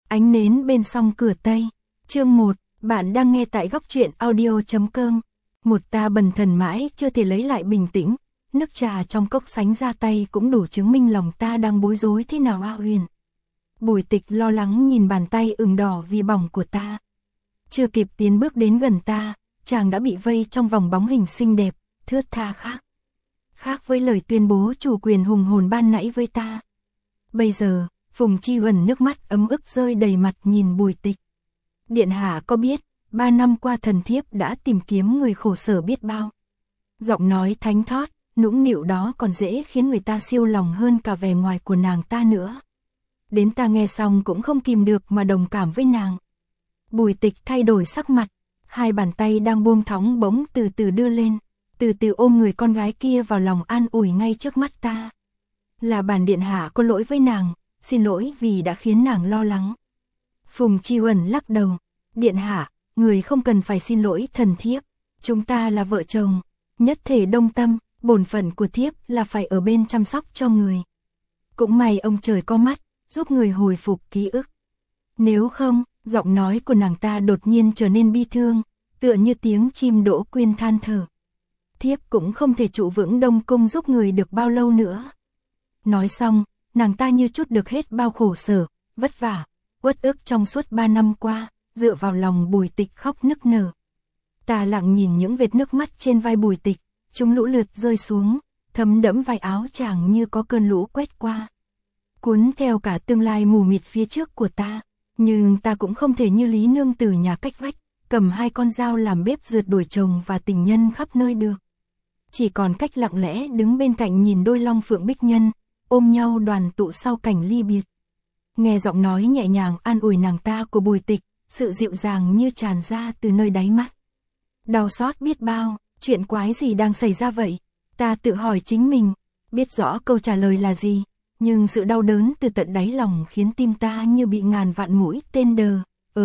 Ánh nến bên song cửa Tây. Chương 1, bạn đang nghe tại góc truyện audio.com. Một ta bần thần mãi chưa thể lấy lại bình tĩnh, nước trà trong cốc sánh ra tay cũng đủ chứng minh lòng ta đang bối rối thế nào A Huyền. Bùi Tịch lo lắng nhìn bàn tay ửng đỏ vì bỏng của ta. Chưa kịp tiến bước đến gần ta, chàng đã bị vây trong vòng bóng hình xinh đẹp, thướt tha khác. Khác với lời tuyên bố chủ quyền hùng hồn ban nãy với ta. Bây giờ, Phùng Chi Huẩn nước mắt ấm ức rơi đầy mặt nhìn Bùi Tịch. Điện hạ có biết, 3 năm qua thần thiếp đã tìm kiếm người khổ sở biết bao. Giọng nói thánh thót, nũng nịu đó còn dễ khiến người ta siêu lòng hơn cả vẻ ngoài của nàng ta nữa. Đến ta nghe xong cũng không kìm được mà đồng cảm với nàng. Bùi Tịch thay đổi sắc mặt, hai bàn tay đang buông thõng bỗng từ từ đưa lên, từ từ ôm người con gái kia vào lòng an ủi ngay trước mắt ta. Là bản điện hạ có lỗi với nàng, xin lỗi vì đã khiến nàng lo lắng. Phùng Chi Huẩn lắc đầu, điện hạ, người không cần phải xin lỗi thần thiếp, chúng ta là vợ chồng, nhất thể đồng tâm, bổn phận của thiếp là phải ở bên chăm sóc cho người. Cũng may ông trời có mắt, giúp người hồi phục ký ức. Nếu không, giọng nói của nàng ta đột nhiên trở nên bi thương, tựa như tiếng chim đỗ quyên than thở. Thiếp cũng không thể trụ vững Đông Cung giúp người được bao lâu nữa. Nói xong, nàng ta như trút được hết bao khổ sở, vất vả, uất ức trong suốt 3 năm qua, dựa vào lòng Bùi Tịch khóc nức nở. Ta lặng nhìn những vệt nước mắt trên vai Bùi Tịch, chúng lũ lượt rơi xuống, thấm đẫm vai áo chàng như có cơn lũ quét qua. Cuốn theo cả tương lai mù mịt phía trước của ta, nhưng ta cũng không thể như Lý Nương Tử nhà cách vách, cầm 2 con dao làm bếp rượt đuổi chồng và tình nhân khắp nơi được. Chỉ còn cách lặng lẽ đứng bên cạnh nhìn đôi long phượng bích nhân, ôm nhau đoàn tụ sau cảnh ly biệt. Nghe giọng nói nhẹ nhàng an ủi nàng ta của Bùi Tịch, sự dịu dàng như tràn ra từ nơi đáy mắt. Đau xót biết bao, chuyện quái gì đang xảy ra vậy? Ta tự hỏi chính mình, biết rõ câu trả lời là gì, nhưng sự đau đớn từ tận đáy lòng khiến tim ta như bị ngàn vạn mũi tên đờ,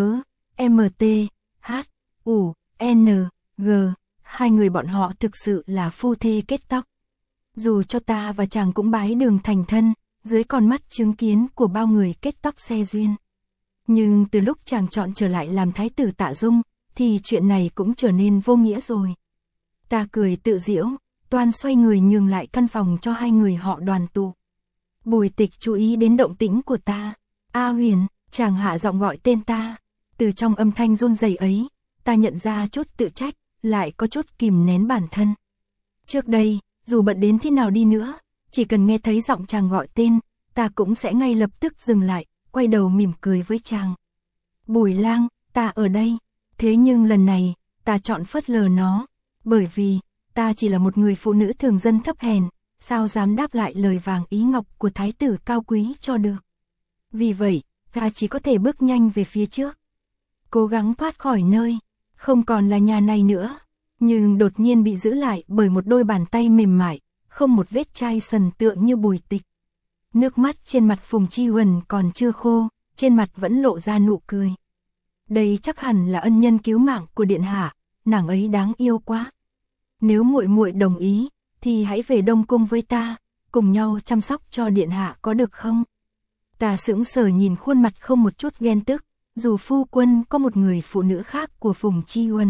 MT, H, U, N, G, hai người bọn họ thực sự là phu thê kết tóc. Dù cho ta và chàng cũng bái đường thành thân, dưới con mắt chứng kiến của bao người kết tóc xe duyên. Nhưng từ lúc chàng chọn trở lại làm thái tử Tạ Dung, thì chuyện này cũng trở nên vô nghĩa rồi. Ta cười tự giễu, toan xoay người nhường lại căn phòng cho hai người họ đoàn tụ. Bùi Tịch chú ý đến động tĩnh của ta. A Huyền, chàng hạ giọng gọi tên ta. Từ trong âm thanh run rẩy ấy, ta nhận ra chút tự trách, lại có chút kìm nén bản thân. Trước đây, dù bận đến thế nào đi nữa, chỉ cần nghe thấy giọng chàng gọi tên, ta cũng sẽ ngay lập tức dừng lại, quay đầu mỉm cười với chàng. Bùi Lang, ta ở đây. Thế nhưng lần này, ta chọn phớt lờ nó, bởi vì, ta chỉ là một người phụ nữ thường dân thấp hèn, sao dám đáp lại lời vàng ý ngọc của thái tử cao quý cho được. Vì vậy, ta chỉ có thể bước nhanh về phía trước, cố gắng thoát khỏi nơi, không còn là nhà này nữa, nhưng đột nhiên bị giữ lại bởi một đôi bàn tay mềm mại, không một vết chai sần tượng như Bùi Tịch. Nước mắt trên mặt Phùng Chi Huẩn còn chưa khô, trên mặt vẫn lộ ra nụ cười. Đây chắc hẳn là ân nhân cứu mạng của điện hạ, nàng ấy đáng yêu quá. Nếu muội muội đồng ý, thì hãy về Đông Cung với ta, cùng nhau chăm sóc cho điện hạ có được không? Ta sững sờ nhìn khuôn mặt không một chút ghen tức, dù phu quân có một người phụ nữ khác của Phùng Chi Huẩn.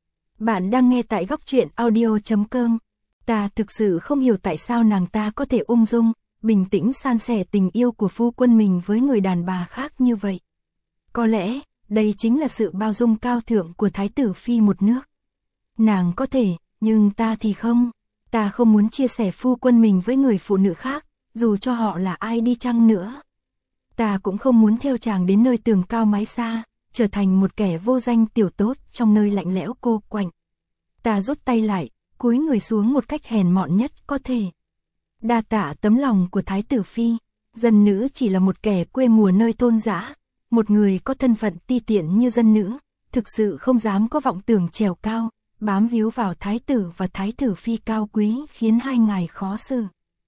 Bạn đang nghe tại góc truyện audio.com. Ta thực sự không hiểu tại sao nàng ta có thể ung dung, bình tĩnh san sẻ tình yêu của phu quân mình với người đàn bà khác như vậy. Có lẽ, đây chính là sự bao dung cao thượng của thái tử phi một nước. Nàng có thể, nhưng ta thì không. Ta không muốn chia sẻ phu quân mình với người phụ nữ khác, dù cho họ là ai đi chăng nữa. Ta cũng không muốn theo chàng đến nơi tường cao mái xa, trở thành một kẻ vô danh tiểu tốt trong nơi lạnh lẽo cô quạnh. Ta rút tay lại, cúi người xuống một cách hèn mọn nhất có thể. Đa tạ tấm lòng của thái tử phi, dân nữ chỉ là một kẻ quê mùa nơi thôn dã, một người có thân phận ti tiện như dân nữ, thực sự không dám có vọng tưởng trèo cao, bám víu vào thái tử và thái tử phi cao quý khiến hai ngài khó xử.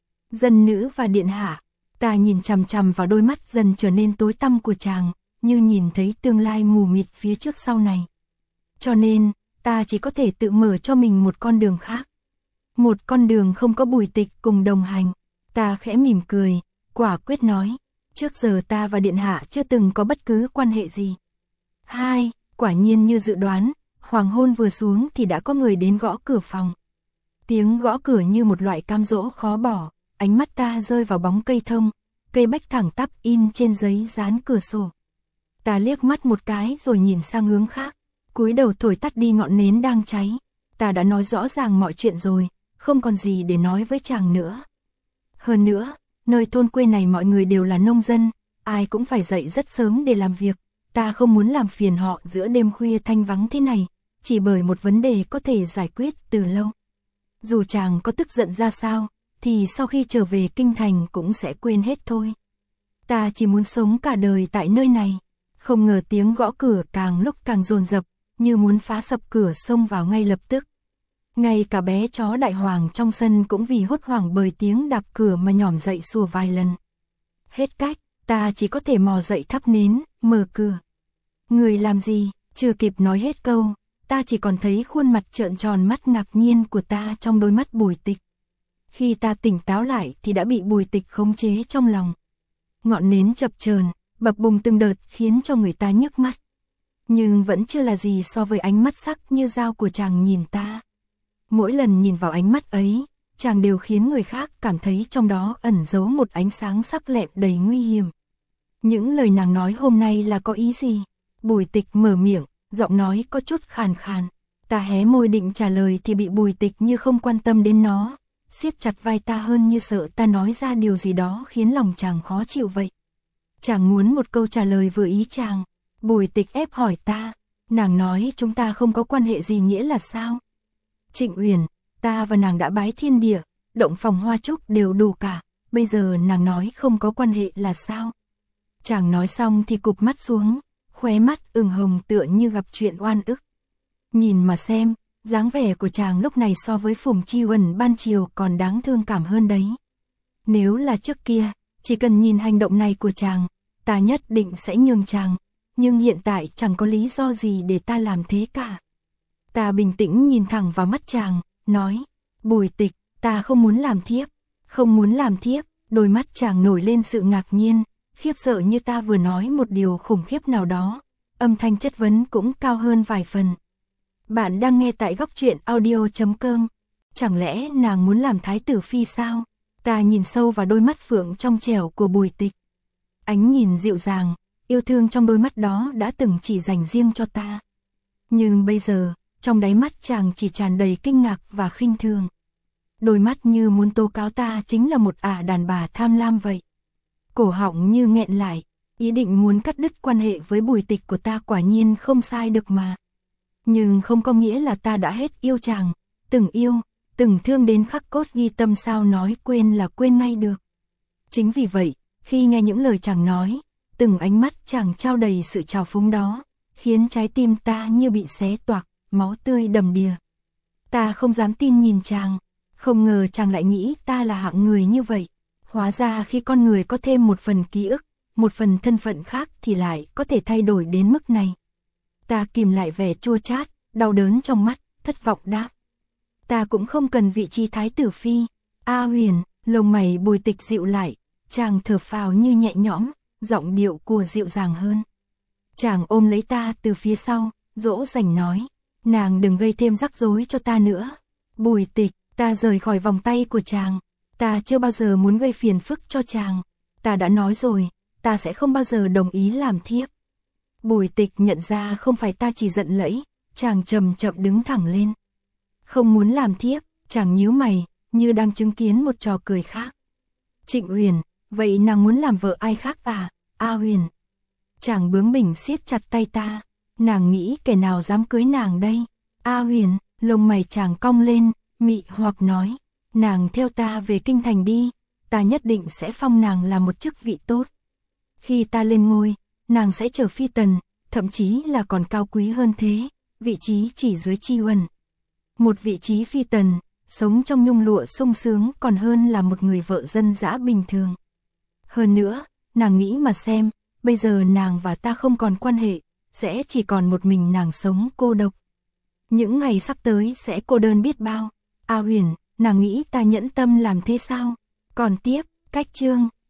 Dân nữ và điện hạ, ta nhìn chằm chằm vào đôi mắt dần trở nên tối tăm của chàng, như nhìn thấy tương lai mù mịt phía trước sau này. Cho nên, ta chỉ có thể tự mở cho mình một con đường khác. Một con đường không có Bùi Tịch cùng đồng hành. Ta khẽ mỉm cười, quả quyết nói, Trước giờ ta và điện hạ chưa từng có bất cứ quan hệ gì. 2. Quả nhiên như dự đoán, hoàng hôn vừa xuống thì đã có người đến gõ cửa phòng. Tiếng gõ cửa như một loại cam dỗ khó bỏ, ánh mắt ta rơi vào bóng cây thông, cây bách thẳng tắp in trên giấy dán cửa sổ. Ta liếc mắt một cái rồi nhìn sang hướng khác, cúi đầu thổi tắt đi ngọn nến đang cháy. Ta đã nói rõ ràng mọi chuyện rồi, không còn gì để nói với chàng nữa. Hơn nữa, nơi thôn quê này mọi người đều là nông dân, ai cũng phải dậy rất sớm để làm việc. Ta không muốn làm phiền họ giữa đêm khuya thanh vắng thế này, chỉ bởi một vấn đề có thể giải quyết từ lâu. Dù chàng có tức giận ra sao, thì sau khi trở về kinh thành cũng sẽ quên hết thôi. Ta chỉ muốn sống cả đời tại nơi này. Không ngờ tiếng gõ cửa càng lúc càng dồn dập, như muốn phá sập cửa xông vào ngay lập tức. Ngay cả bé chó đại hoàng trong sân cũng vì hốt hoảng bởi tiếng đạp cửa mà nhỏm dậy sủa vài lần. Hết cách, ta chỉ có thể mò dậy thắp nến, mở cửa. Người làm gì? Chưa kịp nói hết câu, ta chỉ còn thấy khuôn mặt trợn tròn mắt ngạc nhiên của ta trong đôi mắt Bùi Tịch. Khi ta tỉnh táo lại thì đã bị Bùi Tịch khống chế trong lòng. Ngọn nến chập chờn, bập bùng từng đợt khiến cho người ta nhức mắt. Nhưng vẫn chưa là gì so với ánh mắt sắc như dao của chàng nhìn ta. Mỗi lần nhìn vào ánh mắt ấy, chàng đều khiến người khác cảm thấy trong đó ẩn giấu một ánh sáng sắc lẹm đầy nguy hiểm. Những lời nàng nói hôm nay là có ý gì? Bùi Tịch mở miệng, giọng nói có chút khàn khàn. Ta hé môi định trả lời thì bị Bùi Tịch như không quan tâm đến nó, siết chặt vai ta hơn như sợ ta nói ra điều gì đó khiến lòng chàng khó chịu vậy. Chàng muốn một câu trả lời vừa ý chàng. Bùi Tịch ép hỏi ta. Nàng nói chúng ta không có quan hệ gì nghĩa là sao? Trịnh Uyển, ta và nàng đã bái thiên địa, động phòng hoa trúc đều đủ cả. Bây giờ nàng nói không có quan hệ là sao? Chàng nói xong thì cụp mắt xuống, khóe mắt ửng hồng tựa như gặp chuyện oan ức. Nhìn mà xem, dáng vẻ của chàng lúc này so với Phùng Chi Uẩn ban chiều còn đáng thương cảm hơn đấy. Nếu là trước kia, chỉ cần nhìn hành động này của chàng, ta nhất định sẽ nhường chàng, nhưng hiện tại chẳng có lý do gì để ta làm thế cả. Ta bình tĩnh nhìn thẳng vào mắt chàng, nói, Bùi Tịch, ta không muốn làm thiếp, không muốn làm thiếp. Đôi mắt chàng nổi lên sự ngạc nhiên, khiếp sợ như ta vừa nói một điều khủng khiếp nào đó, âm thanh chất vấn cũng cao hơn vài phần. Bạn đang nghe tại góc truyện audio.com. Chẳng lẽ nàng muốn làm thái tử phi sao? Ta nhìn sâu vào đôi mắt phượng trong trẻo của Bùi Tịch. Ánh nhìn dịu dàng, yêu thương trong đôi mắt đó đã từng chỉ dành riêng cho ta. Nhưng bây giờ, trong đáy mắt chàng chỉ tràn đầy kinh ngạc và khinh thường. Đôi mắt như muốn tố cáo ta chính là một ả đàn bà tham lam vậy. Cổ họng như nghẹn lại, ý định muốn cắt đứt quan hệ với Bùi Tịch của ta quả nhiên không sai được mà. Nhưng không có nghĩa là ta đã hết yêu chàng, yêu, từng thương đến khắc cốt ghi tâm sao nói quên là quên ngay được. Chính vì vậy, khi nghe những lời chàng nói, từng ánh mắt chàng trao đầy sự trào phúng đó, khiến trái tim ta như bị xé toạc, máu tươi đầm đìa. Ta không dám tin nhìn chàng, không ngờ chàng lại nghĩ ta là hạng người như vậy. Hóa ra khi con người có thêm một phần ký ức, một phần thân phận khác thì lại có thể thay đổi đến mức này. Ta kìm lại vẻ chua chát, đau đớn trong mắt, thất vọng đáp. Ta cũng không cần vị trí thái tử phi. A Huyền, lông mày Bùi Tịch dịu lại, chàng thở phào như nhẹ nhõm, giọng điệu của dịu dàng hơn. Chàng ôm lấy ta từ phía sau, dỗ dành nói, nàng đừng gây thêm rắc rối cho ta nữa. Bùi Tịch, ta rời khỏi vòng tay của chàng, ta chưa bao giờ muốn gây phiền phức cho chàng. Ta đã nói rồi, ta sẽ không bao giờ đồng ý làm thiếp. Bùi Tịch nhận ra không phải ta chỉ giận lẫy, chàng chậm chậm đứng thẳng lên. Không muốn làm thiếp, chàng nhíu mày, như đang chứng kiến một trò cười khác. Trịnh Uyển, vậy nàng muốn làm vợ ai khác à? A Huyền. Chàng bướng bỉnh siết chặt tay ta, nàng nghĩ kẻ nào dám cưới nàng đây? A Huyền, lông mày chàng cong lên, mị hoặc nói, nàng theo ta về kinh thành đi, ta nhất định sẽ phong nàng làm một chức vị tốt. Khi ta lên ngôi, nàng sẽ trở phi tần, thậm chí là còn cao quý hơn thế, vị trí chỉ dưới Chi Uẩn. Một vị trí phi tần, sống trong nhung lụa sung sướng còn hơn là một người vợ dân dã bình thường. Hơn nữa, nàng nghĩ mà xem, bây giờ nàng và ta không còn quan hệ, sẽ chỉ còn một mình nàng sống cô độc. Những ngày sắp tới sẽ cô đơn biết bao. A Huyền, nàng nghĩ ta nhẫn tâm làm thế sao? Còn tiếp, cách chương.